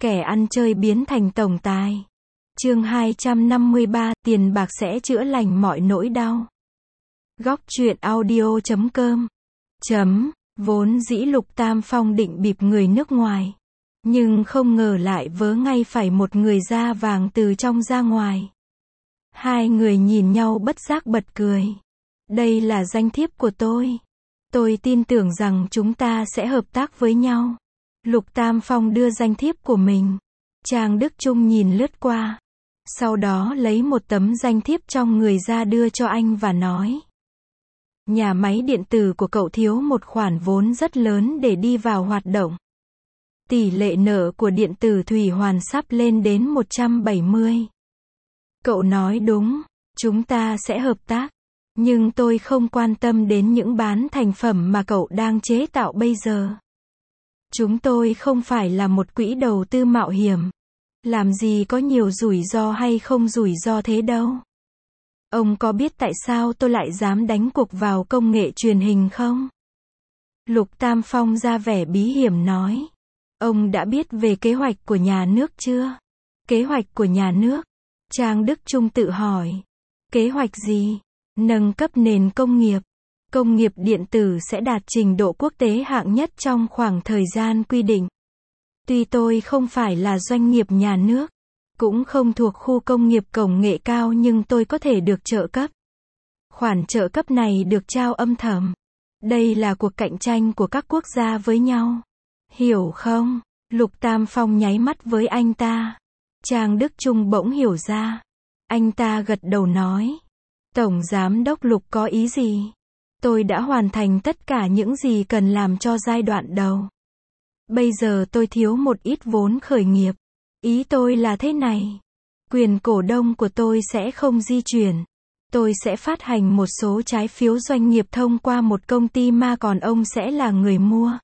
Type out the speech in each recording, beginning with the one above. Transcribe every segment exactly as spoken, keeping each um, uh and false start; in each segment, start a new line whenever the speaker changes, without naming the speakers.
Kẻ ăn chơi biến thành tổng tài. Chương hai trăm năm mươi ba, tiền bạc sẽ chữa lành mọi nỗi đau. Góc truyện audio chấm com. Chấm, vốn dĩ Lục Tam Phong định bịp người nước ngoài. Nhưng không ngờ lại vớ ngay phải một người da vàng từ trong ra ngoài. Hai người nhìn nhau bất giác bật cười. Đây là danh thiếp của tôi. Tôi tin tưởng rằng chúng ta sẽ hợp tác với nhau. Lục Tam Phong đưa danh thiếp của mình. Trang Đức Trung nhìn lướt qua. Sau đó lấy một tấm danh thiếp trong người ra đưa cho anh và nói. Nhà máy điện tử của cậu thiếu một khoản vốn rất lớn để đi vào hoạt động. Tỷ lệ nợ của điện tử Thủy Hoàn sắp lên đến một trăm bảy mươi. Cậu nói đúng, chúng ta sẽ hợp tác. Nhưng tôi không quan tâm đến những bán thành phẩm mà cậu đang chế tạo bây giờ. Chúng tôi không phải là một quỹ đầu tư mạo hiểm. Làm gì có nhiều rủi ro hay không rủi ro thế đâu. Ông có biết tại sao tôi lại dám đánh cuộc vào công nghệ truyền hình không? Lục Tam Phong ra vẻ bí hiểm nói. Ông đã biết về kế hoạch của nhà nước chưa? Kế hoạch của nhà nước? Trang Đức Trung tự hỏi. Kế hoạch gì? Nâng cấp nền công nghiệp. Công nghiệp điện tử sẽ đạt trình độ quốc tế hạng nhất trong khoảng thời gian quy định. Tuy tôi không phải là doanh nghiệp nhà nước, cũng không thuộc khu công nghiệp công nghệ cao nhưng tôi có thể được trợ cấp. Khoản trợ cấp này được trao âm thầm. Đây là cuộc cạnh tranh của các quốc gia với nhau. Hiểu không? Lục Tam Phong nháy mắt với anh ta. Trang Đức Trung bỗng hiểu ra. Anh ta gật đầu nói. Tổng Giám đốc Lục có ý gì? Tôi đã hoàn thành tất cả những gì cần làm cho giai đoạn đầu. Bây giờ tôi thiếu một ít vốn khởi nghiệp. Ý tôi là thế này. Quyền cổ đông của tôi sẽ không di chuyển. Tôi sẽ phát hành một số trái phiếu doanh nghiệp thông qua một công ty mà còn ông sẽ là người mua.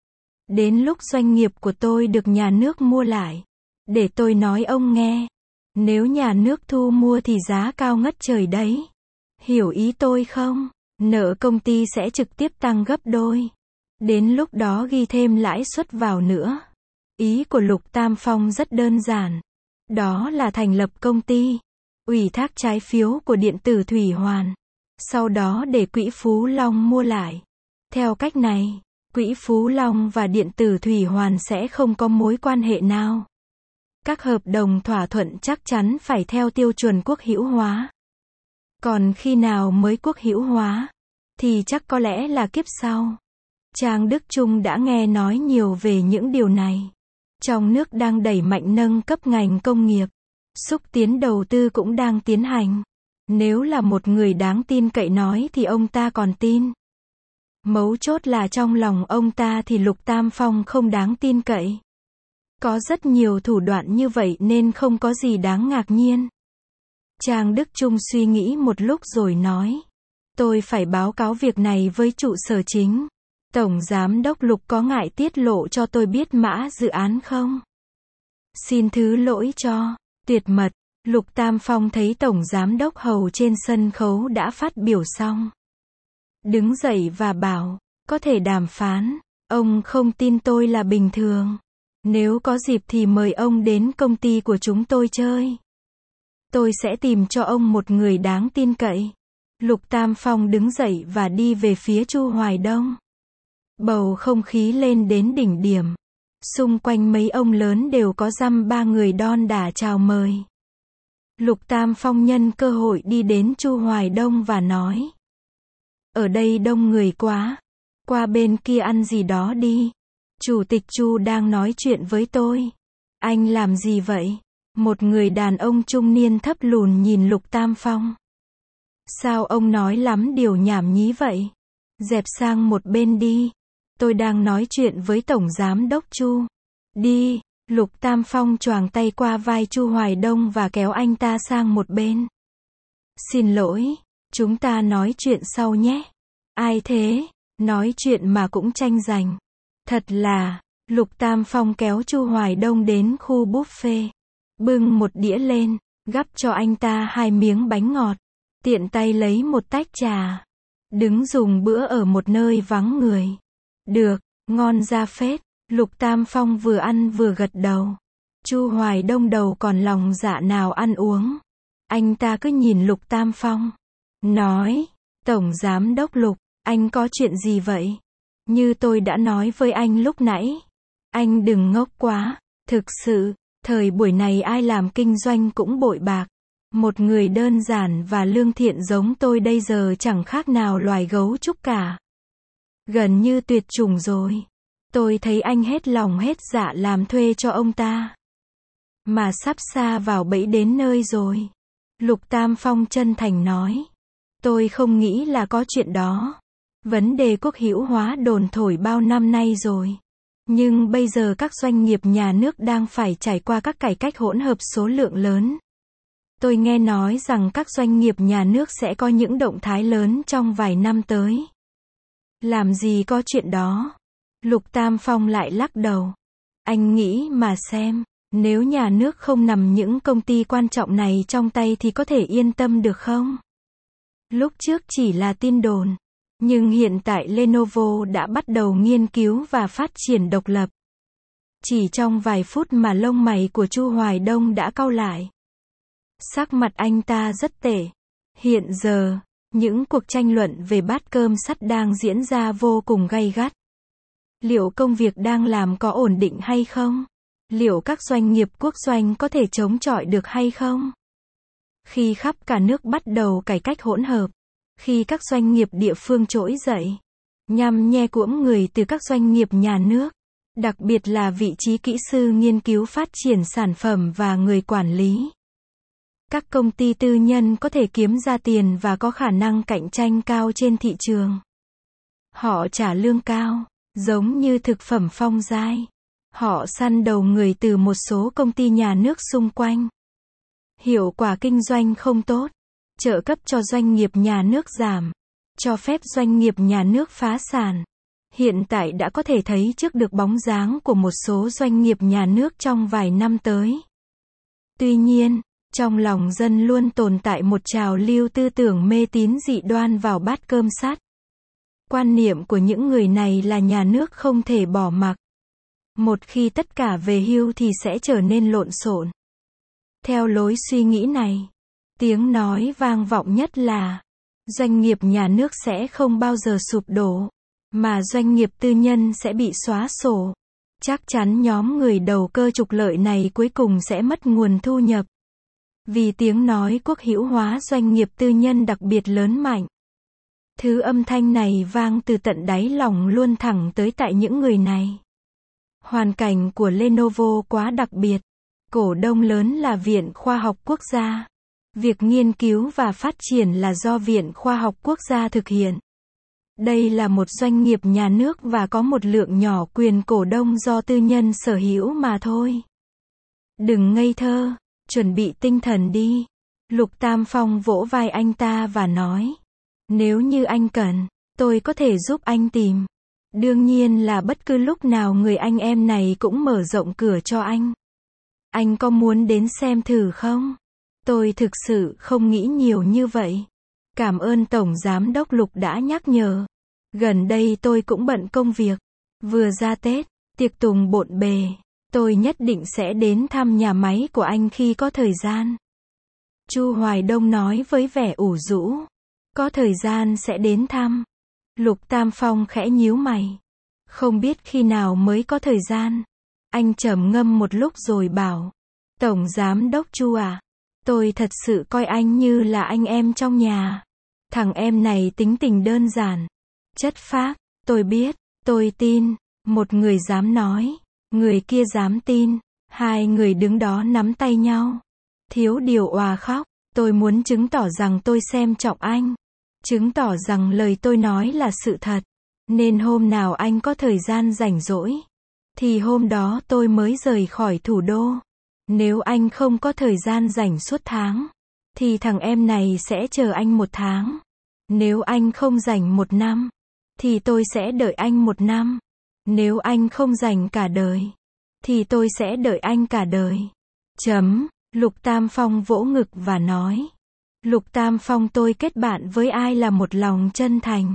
Đến lúc doanh nghiệp của tôi được nhà nước mua lại. Để tôi nói ông nghe. Nếu nhà nước thu mua thì giá cao ngất trời đấy. Hiểu ý tôi không? Nợ công ty sẽ trực tiếp tăng gấp đôi. Đến lúc đó ghi thêm lãi suất vào nữa. Ý của Lục Tam Phong rất đơn giản. Đó là thành lập công ty. Ủy thác trái phiếu của điện tử Thủy Hoàn. Sau đó để Quỹ Phú Long mua lại. Theo cách này, Quỹ Phú Long và điện tử Thủy Hoàn sẽ không có mối quan hệ nào. Các hợp đồng thỏa thuận chắc chắn phải theo tiêu chuẩn quốc hữu hóa. Còn khi nào mới quốc hữu hóa? Thì chắc có lẽ là kiếp sau. Trang Đức Trung đã nghe nói nhiều về những điều này. Trong nước đang đẩy mạnh nâng cấp ngành công nghiệp. Xúc tiến đầu tư cũng đang tiến hành. Nếu là một người đáng tin cậy nói thì ông ta còn tin. Mấu chốt là trong lòng ông ta thì Lục Tam Phong không đáng tin cậy. Có rất nhiều thủ đoạn như vậy nên không có gì đáng ngạc nhiên. Trang Đức Trung suy nghĩ một lúc rồi nói. Tôi phải báo cáo việc này với trụ sở chính. Tổng Giám đốc Lục có ngại tiết lộ cho tôi biết mã dự án không? Xin thứ lỗi cho. Tuyệt mật. Lục Tam Phong thấy Tổng Giám đốc Hầu trên sân khấu đã phát biểu xong. Đứng dậy và bảo, có thể đàm phán. Ông không tin tôi là bình thường. Nếu có dịp thì mời ông đến công ty của chúng tôi chơi. Tôi sẽ tìm cho ông một người đáng tin cậy. Lục Tam Phong đứng dậy và đi về phía Chu Hoài Đông. Bầu không khí lên đến đỉnh điểm. Xung quanh mấy ông lớn đều có dăm ba người đon đả chào mời. Lục Tam Phong nhân cơ hội đi đến Chu Hoài Đông và nói. Ở đây đông người quá. Qua bên kia ăn gì đó đi. Chủ tịch Chu đang nói chuyện với tôi. Anh làm gì vậy? Một người đàn ông trung niên thấp lùn nhìn Lục Tam Phong. Sao ông nói lắm điều nhảm nhí vậy? Dẹp sang một bên đi. Tôi đang nói chuyện với Tổng Giám đốc Chu. Đi. Lục Tam Phong choàng tay qua vai Chu Hoài Đông và kéo anh ta sang một bên. Xin lỗi, chúng ta nói chuyện sau nhé. Ai thế? Nói chuyện mà cũng tranh giành. Thật là, Lục Tam Phong kéo Chu Hoài Đông đến khu buffet. Bưng một đĩa lên, gắp cho anh ta hai miếng bánh ngọt. Tiện tay lấy một tách trà. Đứng dùng bữa ở một nơi vắng người. Được, ngon ra phết. Lục Tam Phong vừa ăn vừa gật đầu. Chu Hoài Đông đầu còn lòng dạ nào ăn uống. Anh ta cứ nhìn Lục Tam Phong. Nói, Tổng Giám Đốc Lục, anh có chuyện gì vậy? Như tôi đã nói với anh lúc nãy. Anh đừng ngốc quá. Thực sự, thời buổi này ai làm kinh doanh cũng bội bạc. Một người đơn giản và lương thiện giống tôi bây giờ chẳng khác nào loài gấu trúc cả. Gần như tuyệt chủng rồi. Tôi thấy anh hết lòng hết dạ làm thuê cho ông ta. Mà sắp sa vào bẫy đến nơi rồi. Lục Tam Phong chân thành nói. Tôi không nghĩ là có chuyện đó. Vấn đề quốc hữu hóa đồn thổi bao năm nay rồi. Nhưng bây giờ các doanh nghiệp nhà nước đang phải trải qua các cải cách hỗn hợp số lượng lớn. Tôi nghe nói rằng các doanh nghiệp nhà nước sẽ có những động thái lớn trong vài năm tới. Làm gì có chuyện đó? Lục Tam Phong lại lắc đầu. Anh nghĩ mà xem, nếu nhà nước không nằm những công ty quan trọng này trong tay thì có thể yên tâm được không? Lúc trước chỉ là tin đồn, nhưng hiện tại Lenovo đã bắt đầu nghiên cứu và phát triển độc lập. Chỉ trong vài phút mà lông mày của Chu Hoài Đông đã cau lại. Sắc mặt anh ta rất tệ. Hiện giờ, những cuộc tranh luận về bát cơm sắt đang diễn ra vô cùng gay gắt. Liệu công việc đang làm có ổn định hay không? Liệu các doanh nghiệp quốc doanh có thể chống chọi được hay không? Khi khắp cả nước bắt đầu cải cách hỗn hợp, khi các doanh nghiệp địa phương trỗi dậy, nhằm nhe cuỗm người từ các doanh nghiệp nhà nước, đặc biệt là vị trí kỹ sư nghiên cứu phát triển sản phẩm và người quản lý. Các công ty tư nhân có thể kiếm ra tiền và có khả năng cạnh tranh cao trên thị trường. Họ trả lương cao, giống như thực phẩm phong giai. Họ săn đầu người từ một số công ty nhà nước xung quanh. Hiệu quả kinh doanh không tốt, trợ cấp cho doanh nghiệp nhà nước giảm, cho phép doanh nghiệp nhà nước phá sản. Hiện tại đã có thể thấy trước được bóng dáng của một số doanh nghiệp nhà nước trong vài năm tới. Tuy nhiên, trong lòng dân luôn tồn tại một trào lưu tư tưởng mê tín dị đoan vào bát cơm sắt. Quan niệm của những người này là nhà nước không thể bỏ mặc. Một khi tất cả về hưu thì sẽ trở nên lộn xộn. Theo lối suy nghĩ này, tiếng nói vang vọng nhất là doanh nghiệp nhà nước sẽ không bao giờ sụp đổ, mà doanh nghiệp tư nhân sẽ bị xóa sổ. Chắc chắn nhóm người đầu cơ trục lợi này cuối cùng sẽ mất nguồn thu nhập. Vì tiếng nói quốc hữu hóa doanh nghiệp tư nhân đặc biệt lớn mạnh. Thứ âm thanh này vang từ tận đáy lòng luôn thẳng tới tại những người này. Hoàn cảnh của Lenovo quá đặc biệt. Cổ đông lớn là Viện Khoa học Quốc gia. Việc nghiên cứu và phát triển là do Viện Khoa học Quốc gia thực hiện. Đây là một doanh nghiệp nhà nước và có một lượng nhỏ quyền cổ đông do tư nhân sở hữu mà thôi. Đừng ngây thơ, chuẩn bị tinh thần đi. Lục Tam Phong vỗ vai anh ta và nói. Nếu như anh cần, tôi có thể giúp anh tìm. Đương nhiên là bất cứ lúc nào người anh em này cũng mở rộng cửa cho anh. Anh có muốn đến xem thử không? Tôi thực sự không nghĩ nhiều như vậy. Cảm ơn Tổng Giám Đốc Lục đã nhắc nhở. Gần đây tôi cũng bận công việc. Vừa ra Tết, tiệc tùng bộn bề. Tôi nhất định sẽ đến thăm nhà máy của anh khi có thời gian. Chu Hoài Đông nói với vẻ ủ rũ. Có thời gian sẽ đến thăm. Lục Tam Phong khẽ nhíu mày. Không biết khi nào mới có thời gian. Anh trầm ngâm một lúc rồi bảo. Tổng Giám Đốc Chu à. Tôi thật sự coi anh như là anh em trong nhà. Thằng em này tính tình đơn giản. Chất phác. Tôi biết. Tôi tin. Một người dám nói. Người kia dám tin. Hai người đứng đó nắm tay nhau. Thiếu điều òa khóc. Tôi muốn chứng tỏ rằng tôi xem trọng anh. Chứng tỏ rằng lời tôi nói là sự thật. Nên hôm nào anh có thời gian rảnh rỗi, thì hôm đó tôi mới rời khỏi thủ đô. Nếu anh không có thời gian rảnh suốt tháng, thì thằng em này sẽ chờ anh một tháng. Nếu anh không rảnh một năm, thì tôi sẽ đợi anh một năm. Nếu anh không rảnh cả đời, thì tôi sẽ đợi anh cả đời. Chấm. Lục Tam Phong vỗ ngực và nói. Lục Tam Phong, tôi kết bạn với ai là một lòng chân thành.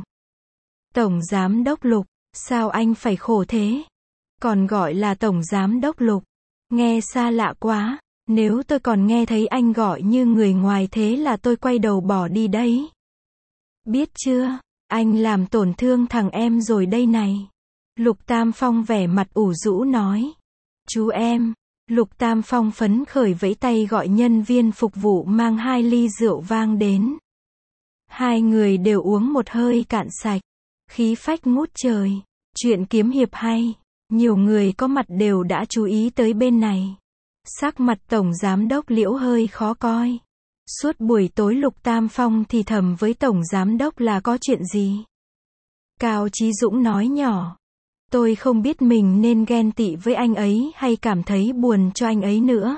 Tổng Giám Đốc Lục, sao anh phải khổ thế? Còn gọi là Tổng Giám Đốc Lục. Nghe xa lạ quá, nếu tôi còn nghe thấy anh gọi như người ngoài thế là tôi quay đầu bỏ đi đấy. Biết chưa, anh làm tổn thương thằng em rồi đây này. Lục Tam Phong vẻ mặt ủ rũ nói. Chú em. Lục Tam Phong phấn khởi vẫy tay gọi nhân viên phục vụ mang hai ly rượu vang đến. Hai người đều uống một hơi cạn sạch. Khí phách ngút trời. Chuyện kiếm hiệp hay. Nhiều người có mặt đều đã chú ý tới bên này. Sắc mặt Tổng Giám đốc Liễu hơi khó coi. Suốt buổi tối Lục Tam Phong thì thầm với Tổng Giám đốc là có chuyện gì. Cao Chí Dũng nói nhỏ. Tôi không biết mình nên ghen tị với anh ấy hay cảm thấy buồn cho anh ấy nữa.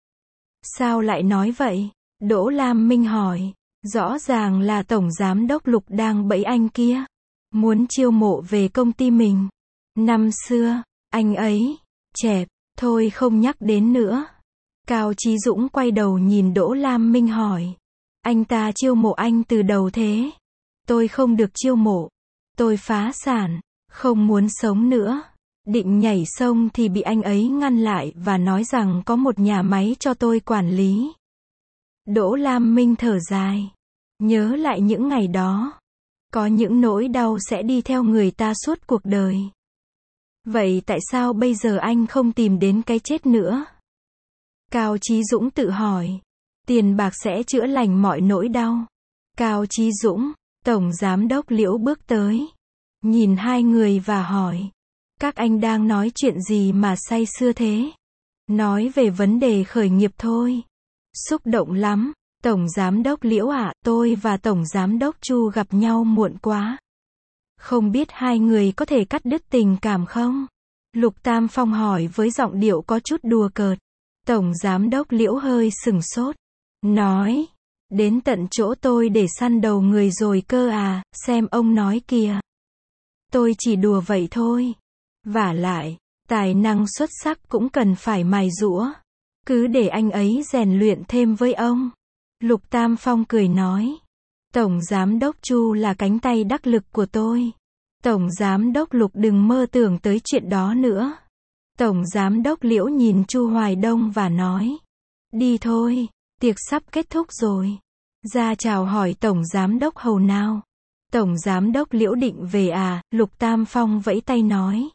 Sao lại nói vậy? Đỗ Lam Minh hỏi. Rõ ràng là Tổng Giám đốc Lục đang bẫy anh kia. Muốn chiêu mộ về công ty mình. Năm xưa, anh ấy, chẹp, thôi không nhắc đến nữa. Cao Chí Dũng quay đầu nhìn Đỗ Lam Minh hỏi. Anh ta chiêu mộ anh từ đầu thế. Tôi không được chiêu mộ. Tôi phá sản, không muốn sống nữa. Định nhảy sông thì bị anh ấy ngăn lại và nói rằng có một nhà máy cho tôi quản lý. Đỗ Lam Minh thở dài. Nhớ lại những ngày đó. Có những nỗi đau sẽ đi theo người ta suốt cuộc đời. Vậy tại sao bây giờ anh không tìm đến cái chết nữa? Cao Chí Dũng tự hỏi. Tiền bạc sẽ chữa lành mọi nỗi đau. Cao Chí Dũng, Tổng Giám đốc Liễu bước tới. Nhìn hai người và hỏi. Các anh đang nói chuyện gì mà say sưa thế? Nói về vấn đề khởi nghiệp thôi. Xúc động lắm. Tổng Giám đốc Liễu ạ, tôi và Tổng Giám đốc Chu gặp nhau muộn quá. Không biết hai người có thể cắt đứt tình cảm không? Lục Tam Phong hỏi với giọng điệu có chút đùa cợt. Tổng Giám đốc Liễu hơi sừng sốt. Nói. Đến tận chỗ tôi để săn đầu người rồi cơ à, xem ông nói kìa. Tôi chỉ đùa vậy thôi. Vả lại, tài năng xuất sắc cũng cần phải mài giũa. Cứ để anh ấy rèn luyện thêm với ông. Lục Tam Phong cười nói. Tổng Giám đốc Chu là cánh tay đắc lực của tôi. Tổng Giám đốc Lục đừng mơ tưởng tới chuyện đó nữa. Tổng Giám đốc Liễu nhìn Chu Hoài Đông và nói. Đi thôi, tiệc sắp kết thúc rồi. Ra chào hỏi Tổng Giám đốc Hầu nào. Tổng Giám đốc Liễu định về à, Lục Tam Phong vẫy tay nói.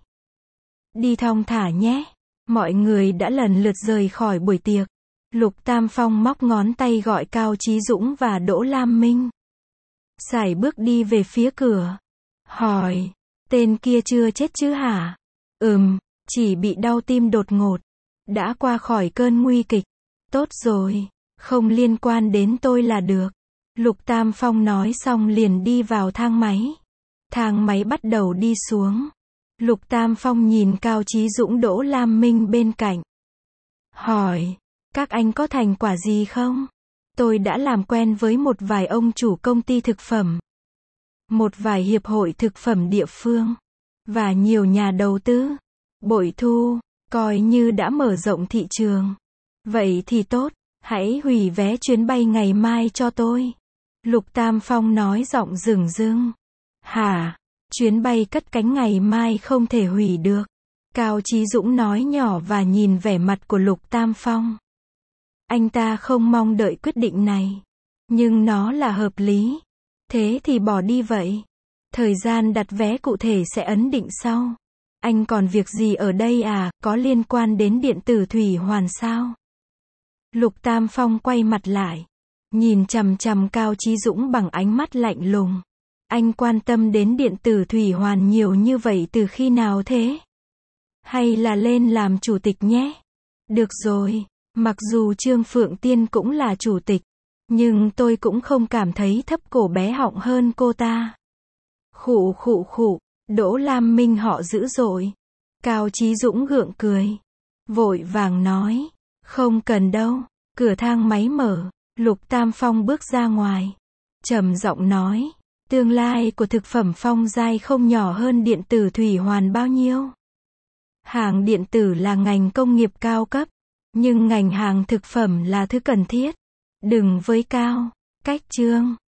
Đi thong thả nhé. Mọi người đã lần lượt rời khỏi buổi tiệc. Lục Tam Phong móc ngón tay gọi Cao Chí Dũng và Đỗ Lam Minh. Sải bước đi về phía cửa. Hỏi, tên kia chưa chết chứ hả? Ừm, chỉ bị đau tim đột ngột. Đã qua khỏi cơn nguy kịch. Tốt rồi, không liên quan đến tôi là được. Lục Tam Phong nói xong liền đi vào thang máy. Thang máy bắt đầu đi xuống. Lục Tam Phong nhìn Cao Chí Dũng Đỗ Lam Minh bên cạnh. Hỏi, các anh có thành quả gì không? Tôi đã làm quen với một vài ông chủ công ty thực phẩm. Một vài hiệp hội thực phẩm địa phương. Và nhiều nhà đầu tư. Bội thu, coi như đã mở rộng thị trường. Vậy thì tốt, hãy hủy vé chuyến bay ngày mai cho tôi. Lục Tam Phong nói giọng rừng rưng. Hả? Chuyến bay cất cánh ngày mai không thể hủy được. Cao Chí Dũng nói nhỏ và nhìn vẻ mặt của Lục Tam Phong. Anh ta không mong đợi quyết định này. Nhưng nó là hợp lý. Thế thì bỏ đi vậy. Thời gian đặt vé cụ thể sẽ ấn định sau. Anh còn việc gì ở đây à, có liên quan đến điện tử thủy hoàn sao? Lục Tam Phong quay mặt lại. Nhìn chằm chằm Cao Chí Dũng bằng ánh mắt lạnh lùng. Anh quan tâm đến điện tử thủy hoàn nhiều như vậy từ khi nào thế? Hay là lên làm chủ tịch nhé? Được rồi, mặc dù Trương Phượng Tiên cũng là chủ tịch, nhưng tôi cũng không cảm thấy thấp cổ bé họng hơn cô ta. Khụ khụ khụ, Đỗ Lam Minh họ dữ dội. Cao Chí Dũng gượng cười. Vội vàng nói, không cần đâu, cửa thang máy mở, Lục Tam Phong bước ra ngoài. Trầm giọng nói, tương lai của thực phẩm Phong Giai không nhỏ hơn điện tử thủy hoàn bao nhiêu. Hàng điện tử là ngành công nghiệp cao cấp, nhưng ngành hàng thực phẩm là thứ cần thiết. Đừng với cao, cách chương.